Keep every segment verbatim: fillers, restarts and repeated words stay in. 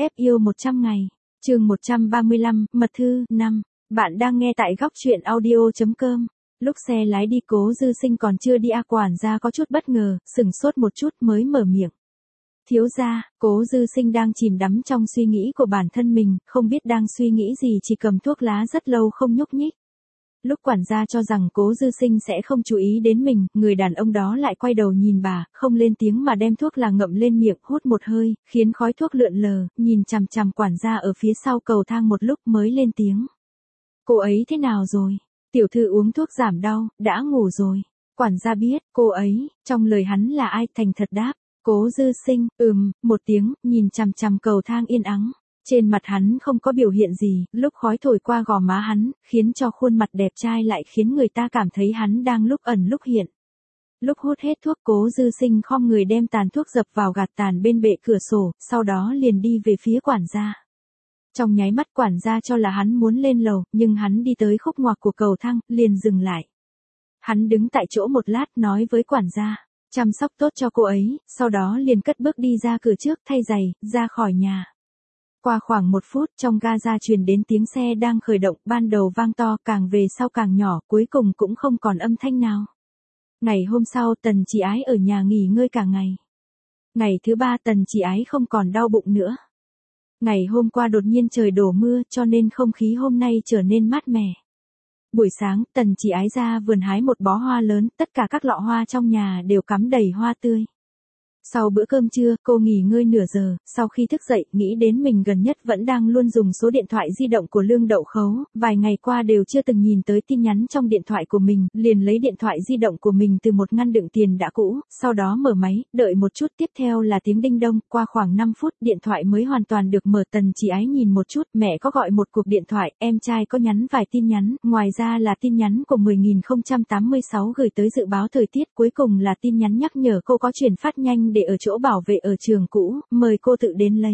ép yêu một trăm ngày. Chương một trăm ba mươi lăm, mật thư, năm. Bạn đang nghe tại góc truyện audio chấm com. Lúc xe lái đi Cố Dư Sinh còn chưa đi a quản gia có chút bất ngờ, sửng sốt một chút mới mở miệng. Thiếu gia, Cố Dư Sinh đang chìm đắm trong suy nghĩ của bản thân mình, không biết đang suy nghĩ gì chỉ cầm thuốc lá rất lâu không nhúc nhích. Lúc quản gia cho rằng Cố Dư Sinh sẽ không chú ý đến mình, người đàn ông đó lại quay đầu nhìn bà, không lên tiếng mà đem thuốc là ngậm lên miệng, hút một hơi, khiến khói thuốc lượn lờ, nhìn chằm chằm quản gia ở phía sau cầu thang một lúc mới lên tiếng. Cô ấy thế nào rồi? Tiểu thư uống thuốc giảm đau, đã ngủ rồi. Quản gia biết, cô ấy, trong lời hắn là ai, thành thật đáp. Cố Dư Sinh, ừm, một tiếng, nhìn chằm chằm cầu thang yên ắng. Trên mặt hắn không có biểu hiện gì, lúc khói thổi qua gò má hắn, khiến cho khuôn mặt đẹp trai lại khiến người ta cảm thấy hắn đang lúc ẩn lúc hiện. Lúc hút hết thuốc Cố Dư Sinh khom người đem tàn thuốc dập vào gạt tàn bên bệ cửa sổ, sau đó liền đi về phía quản gia. Trong nháy mắt quản gia cho là hắn muốn lên lầu, nhưng hắn đi tới khúc ngoặc của cầu thang, liền dừng lại. Hắn đứng tại chỗ một lát nói với quản gia, chăm sóc tốt cho cô ấy, sau đó liền cất bước đi ra cửa trước thay giày, ra khỏi nhà. Qua khoảng một phút trong ga-ra truyền đến tiếng xe đang khởi động, ban đầu vang to, càng về sau càng nhỏ, cuối cùng cũng không còn âm thanh nào. Ngày hôm sau Tần Chỉ Ái ở nhà nghỉ ngơi cả ngày. Ngày thứ ba Tần Chỉ Ái không còn đau bụng nữa. Ngày hôm qua đột nhiên trời đổ mưa cho nên không khí hôm nay trở nên mát mẻ. Buổi sáng Tần Chỉ Ái ra vườn hái một bó hoa lớn, tất cả các lọ hoa trong nhà đều cắm đầy hoa tươi. Sau bữa cơm trưa, cô nghỉ ngơi nửa giờ, sau khi thức dậy, nghĩ đến mình gần nhất vẫn đang luôn dùng số điện thoại di động của Lương Đậu Khấu, vài ngày qua đều chưa từng nhìn tới tin nhắn trong điện thoại của mình, liền lấy điện thoại di động của mình từ một ngăn đựng tiền đã cũ, sau đó mở máy, đợi một chút tiếp theo là tiếng đinh đông, qua khoảng năm phút, điện thoại mới hoàn toàn được mở. Tần Chỉ Ái nhìn một chút, mẹ có gọi một cuộc điện thoại, em trai có nhắn vài tin nhắn, ngoài ra là tin nhắn của mười nghìn không trăm tám mươi sáu gửi tới dự báo thời tiết, cuối cùng là tin nhắn nhắc nhở cô có chuyển phát nhanh để ở chỗ bảo vệ ở trường cũ, mời cô tự đến lấy.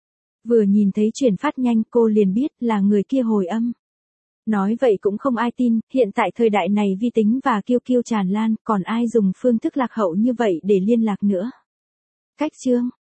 Vừa nhìn thấy chuyển phát nhanh cô liền biết là người kia hồi âm. Nói vậy cũng không ai tin, hiện tại thời đại này vi tính và kiêu kiêu tràn lan, còn ai dùng phương thức lạc hậu như vậy để liên lạc nữa. Cách chương